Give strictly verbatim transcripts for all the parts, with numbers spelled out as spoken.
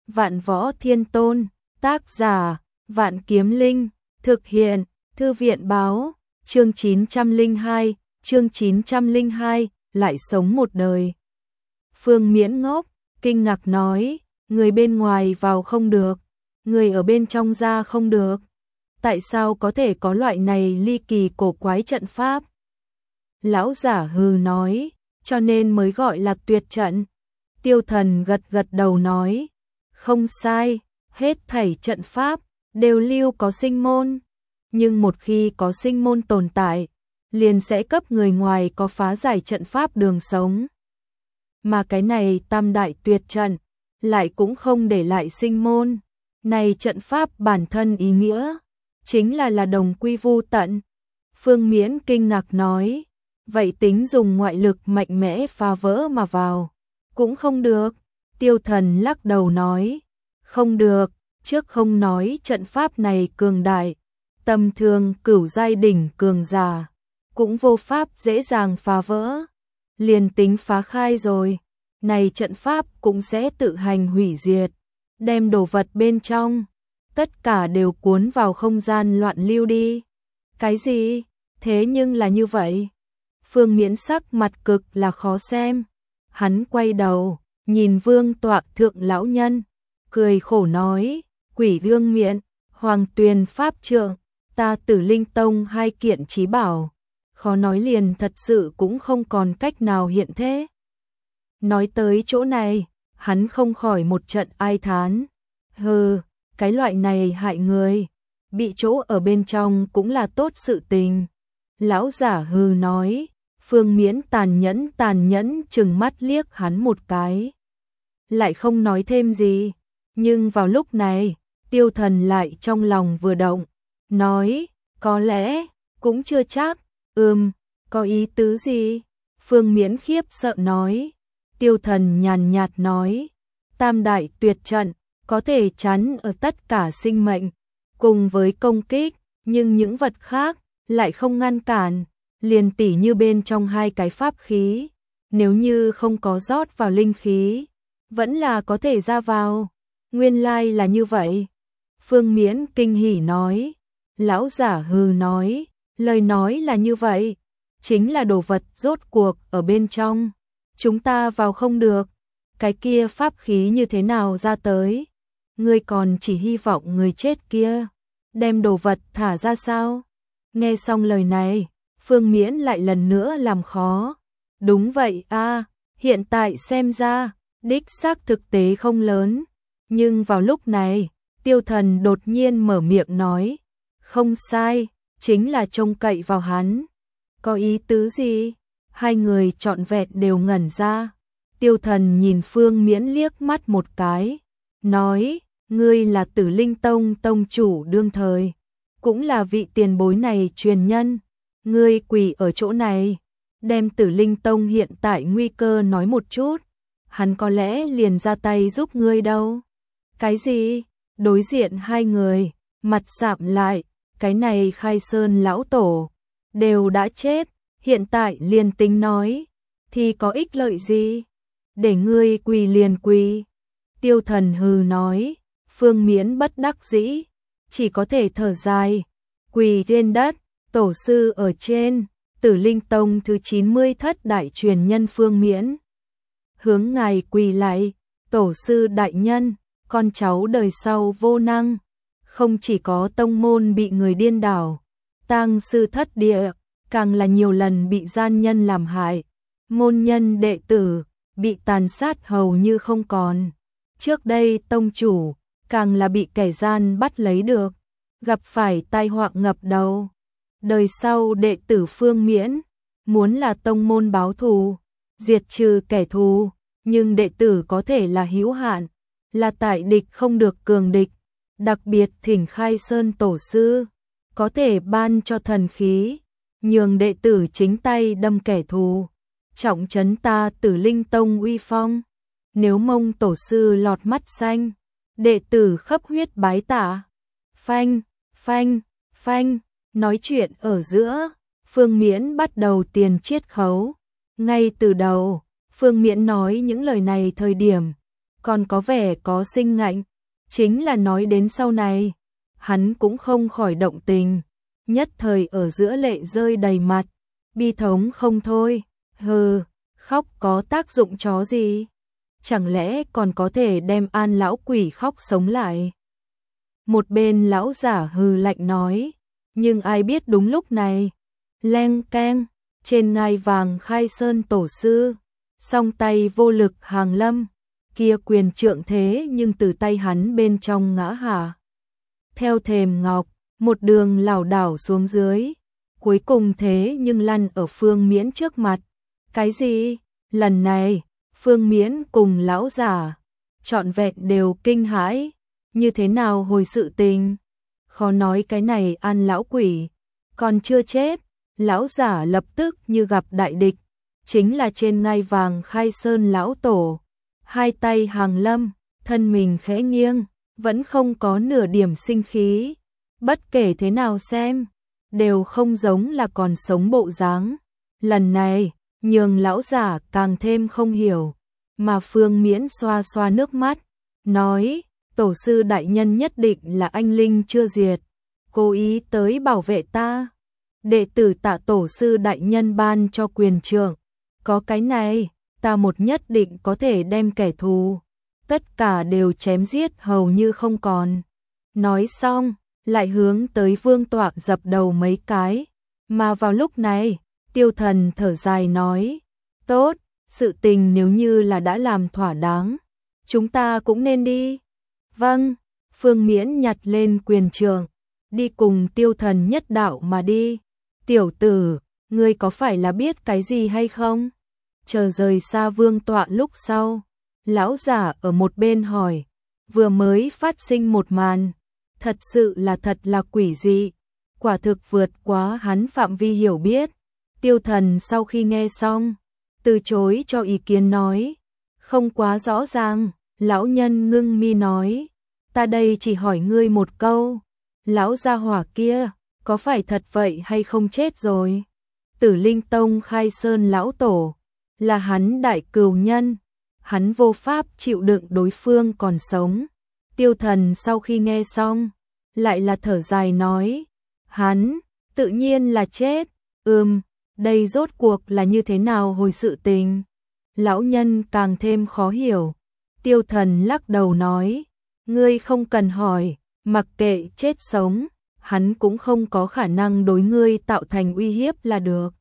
Vạn Võ Thiên Tôn, tác giả, Vạn Kiếm Linh, thực hiện, Thư viện báo, chương chín trăm lẻ hai, chương chín trăm lẻ hai, lại sống một đời. Phương Miễn ngốc, kinh ngạc nói, người bên ngoài vào không được, người ở bên trong ra không được. Tại sao có thể có loại này ly kỳ cổ quái trận pháp? Lão giả hừ nói, cho nên mới gọi là tuyệt trận. Tiêu Thần gật gật đầu nói, không sai, hết thảy trận pháp đều lưu có sinh môn, nhưng một khi có sinh môn tồn tại, liền sẽ cấp người ngoài có phá giải trận pháp đường sống. Mà cái này tam đại tuyệt trận lại cũng không để lại sinh môn. Này trận pháp bản thân ý nghĩa chính là là đồng quy vu tận. Phương Miễn kinh ngạc nói, vậy tính dùng ngoại lực mạnh mẽ phá vỡ mà vào cũng không được. Tiêu Thần lắc đầu nói, không được, trước không nói trận pháp này cường đại, tầm thường cửu giai đỉnh cường giả cũng vô pháp dễ dàng phá vỡ. Liền tính phá khai rồi, này trận pháp cũng sẽ tự hành hủy diệt, đem đồ vật bên trong tất cả đều cuốn vào không gian loạn lưu đi. Cái gì? Thế nhưng là như vậy. Phương Miễn sắc mặt cực là khó xem. Hắn quay đầu, nhìn vương tọa thượng lão nhân, cười khổ nói, Quỷ Vương Miện, Hoàng Tuyền Pháp Trượng, ta Tử Linh Tông hai kiện chí bảo, khó nói liền thật sự cũng không còn cách nào hiện thế. Nói tới chỗ này, hắn không khỏi một trận ai thán. Hừ, cái loại này hại người, bị chỗ ở bên trong cũng là tốt sự tình. Lão giả hừ nói. Phương Miễn tàn nhẫn tàn nhẫn chừng mắt liếc hắn một cái, lại không nói thêm gì. Nhưng vào lúc này, Tiêu Thần lại trong lòng vừa động, nói, có lẽ, cũng chưa chắc. Ừm, có ý tứ gì? Phương Miễn khiếp sợ nói. Tiêu Thần nhàn nhạt nói, tam đại tuyệt trận có thể chắn ở tất cả sinh mệnh cùng với công kích, nhưng những vật khác lại không ngăn cản. Liền tỉ như bên trong hai cái pháp khí, nếu như không có rót vào linh khí, vẫn là có thể ra vào. Nguyên lai là như vậy. Phương Miễn kinh hỉ nói. Lão giả hừ nói, lời nói là như vậy, chính là đồ vật rốt cuộc ở bên trong, chúng ta vào không được. Cái kia pháp khí như thế nào ra tới? Ngươi còn chỉ hy vọng người chết kia đem đồ vật thả ra sao? Nghe xong lời này, Phương Miễn lại lần nữa làm khó. Đúng vậy a, à, hiện tại xem ra, đích xác thực tế không lớn. Nhưng vào lúc này, Tiêu Thần đột nhiên mở miệng nói, không sai, chính là trông cậy vào hắn. Có ý tứ gì? Hai người trọn vẹn đều ngẩn ra. Tiêu Thần nhìn Phương Miễn liếc mắt một cái, nói, ngươi là Tử Linh Tông tông chủ đương thời, cũng là vị tiền bối này truyền nhân. Ngươi quỳ ở chỗ này, đem Tử Linh Tông hiện tại nguy cơ nói một chút, hắn có lẽ liền ra tay giúp ngươi đâu. Cái gì? Đối diện hai người, mặt sạm lại, cái này Khai Sơn lão tổ đều đã chết, hiện tại liền tính nói, thì có ích lợi gì? Để ngươi quỳ liền quỳ. Tiêu Thần hừ nói. Phương Miễn bất đắc dĩ, chỉ có thể thở dài, quỳ trên đất. Tổ sư ở trên, Tử Linh Tông thứ chín mươi thất đại truyền nhân Phương Miễn. Hướng ngài quỳ lại, tổ sư đại nhân, con cháu đời sau vô năng, không chỉ có tông môn bị người điên đảo, tang sư thất địa, càng là nhiều lần bị gian nhân làm hại, môn nhân đệ tử, bị tàn sát hầu như không còn. Trước đây tông chủ, càng là bị kẻ gian bắt lấy được, gặp phải tai họa ngập đầu. Đời sau đệ tử Phương Miễn, muốn là tông môn báo thù, diệt trừ kẻ thù, nhưng đệ tử có thể là hữu hạn, là tại địch không được cường địch, đặc biệt thỉnh Khai Sơn tổ sư, có thể ban cho thần khí, nhường đệ tử chính tay đâm kẻ thù, trọng trấn ta Tử Linh Tông uy phong. Nếu mong tổ sư lọt mắt xanh, đệ tử khắp huyết bái tạ. Phanh, phanh, phanh. Nói chuyện ở giữa, Phương Miễn bắt đầu tiền chiết khấu. Ngay từ đầu, Phương Miễn nói những lời này thời điểm, còn có vẻ có sinh ngạnh, chính là nói đến sau này, hắn cũng không khỏi động tình, nhất thời ở giữa lệ rơi đầy mặt, bi thống không thôi, hừ, khóc có tác dụng chó gì? Chẳng lẽ còn có thể đem An lão quỷ khóc sống lại? Một bên lão giả hừ lạnh nói, nhưng ai biết đúng lúc này, leng keng, trên ngai vàng Khai Sơn tổ sư, song tay vô lực hàng lâm, kia quyền trượng thế nhưng từ tay hắn bên trong ngã hạ. Theo thềm ngọc, một đường lảo đảo xuống dưới, cuối cùng thế nhưng lăn ở Phương Miễn trước mặt. Cái gì? Lần này, Phương Miễn cùng lão giả, trọn vẹn đều kinh hãi, như thế nào hồi sự tình? Khó nói cái này An lão quỷ, còn chưa chết, lão giả lập tức như gặp đại địch, chính là trên ngai vàng Khai Sơn lão tổ, hai tay hàng lâm, thân mình khẽ nghiêng, vẫn không có nửa điểm sinh khí, bất kể thế nào xem, đều không giống là còn sống bộ dáng. Lần này, nhường lão giả càng thêm không hiểu, mà Phương Miễn xoa xoa nước mắt, nói, tổ sư đại nhân nhất định là anh linh chưa diệt, cố ý tới bảo vệ ta. Đệ tử tạ tổ sư đại nhân ban cho quyền trượng, có cái này, ta một nhất định có thể đem kẻ thù, tất cả đều chém giết hầu như không còn. Nói xong, lại hướng tới vương tọa dập đầu mấy cái, mà vào lúc này, Tiêu Thần thở dài nói, tốt, sự tình nếu như là đã làm thỏa đáng, chúng ta cũng nên đi. Vâng, Phương Miễn nhặt lên quyền trượng, đi cùng Tiêu Thần nhất đạo mà đi. Tiểu tử, ngươi có phải là biết cái gì hay không? Chờ rời xa vương tọa lúc sau, lão giả ở một bên hỏi, vừa mới phát sinh một màn, thật sự là thật là quỷ dị, quả thực vượt quá hắn phạm vi hiểu biết. Tiêu Thần sau khi nghe xong, từ chối cho ý kiến nói, không quá rõ ràng. Lão nhân ngưng mi nói, ta đây chỉ hỏi ngươi một câu, lão gia hỏa kia, có phải thật vậy hay không chết rồi? Tử Linh Tông Khai Sơn lão tổ, là hắn đại cừu nhân, hắn vô pháp chịu đựng đối phương còn sống. Tiêu Thần sau khi nghe xong, lại là thở dài nói, hắn, tự nhiên là chết, ừm, đây rốt cuộc là như thế nào hồi sự tình? Lão nhân càng thêm khó hiểu. Tiêu Thần lắc đầu nói, ngươi không cần hỏi, mặc kệ chết sống, hắn cũng không có khả năng đối ngươi tạo thành uy hiếp là được.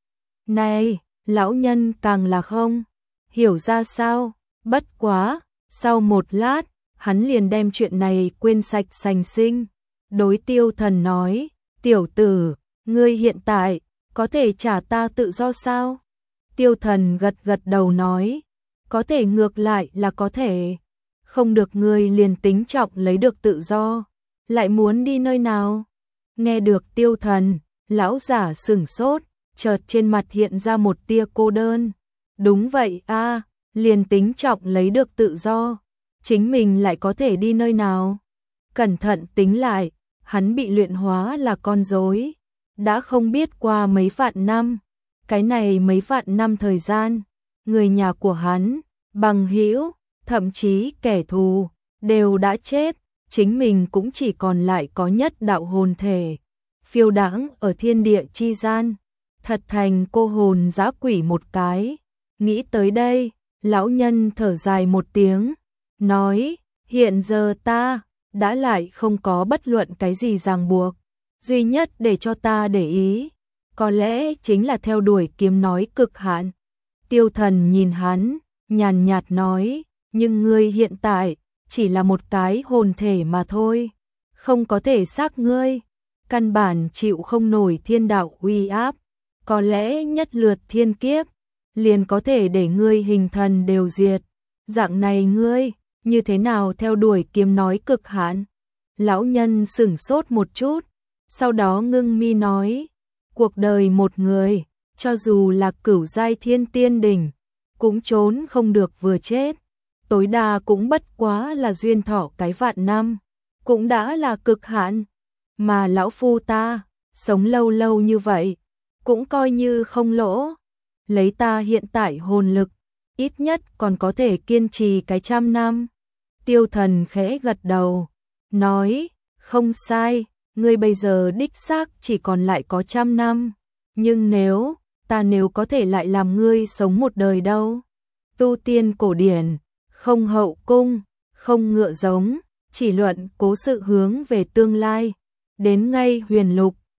Này, lão nhân càng là không hiểu ra sao, bất quá, sau một lát, hắn liền đem chuyện này quên sạch sành sinh. Đối Tiêu Thần nói, tiểu tử, ngươi hiện tại, có thể trả ta tự do sao? Tiêu Thần gật gật đầu nói, có thể ngược lại là có thể, không được ngươi liền tính trọng lấy được tự do, lại muốn đi nơi nào? Nghe được Tiêu Thần, lão giả sửng sốt, chợt trên mặt hiện ra một tia cô đơn. Đúng vậy a, liền tính trọng lấy được tự do, chính mình lại có thể đi nơi nào? Cẩn thận tính lại, hắn bị luyện hóa là con rối, đã không biết qua mấy vạn năm, cái này mấy vạn năm thời gian, người nhà của hắn, bằng hữu, thậm chí kẻ thù, đều đã chết, chính mình cũng chỉ còn lại có nhất đạo hồn thể, phiêu đãng ở thiên địa chi gian, thật thành cô hồn dã quỷ một cái. Nghĩ tới đây, lão nhân thở dài một tiếng, nói, hiện giờ ta, đã lại không có bất luận cái gì ràng buộc, duy nhất để cho ta để ý, có lẽ chính là theo đuổi kiếm nói cực hạn. Tiêu Thần nhìn hắn, nhàn nhạt nói, nhưng ngươi hiện tại, chỉ là một cái hồn thể mà thôi, không có thể xác ngươi, căn bản chịu không nổi thiên đạo uy áp, có lẽ nhất lượt thiên kiếp, liền có thể để ngươi hình thần đều diệt, dạng này ngươi, như thế nào theo đuổi kiếm nói cực hạn? Lão nhân sửng sốt một chút, sau đó ngưng mi nói, cuộc đời một người, cho dù là cửu giai thiên tiên đỉnh, cũng trốn không được vừa chết, tối đa cũng bất quá là duyên thọ cái vạn năm, cũng đã là cực hạn, mà lão phu ta, sống lâu lâu như vậy, cũng coi như không lỗ, lấy ta hiện tại hồn lực, ít nhất còn có thể kiên trì cái trăm năm. Tiêu Thần khẽ gật đầu, nói, không sai, ngươi bây giờ đích xác chỉ còn lại có trăm năm, nhưng nếu, ta nếu có thể lại làm ngươi sống một đời đâu. Tu tiên cổ điển, không hậu cung, không ngựa giống, chỉ luận cố sự hướng về tương lai, đến ngay huyền lục,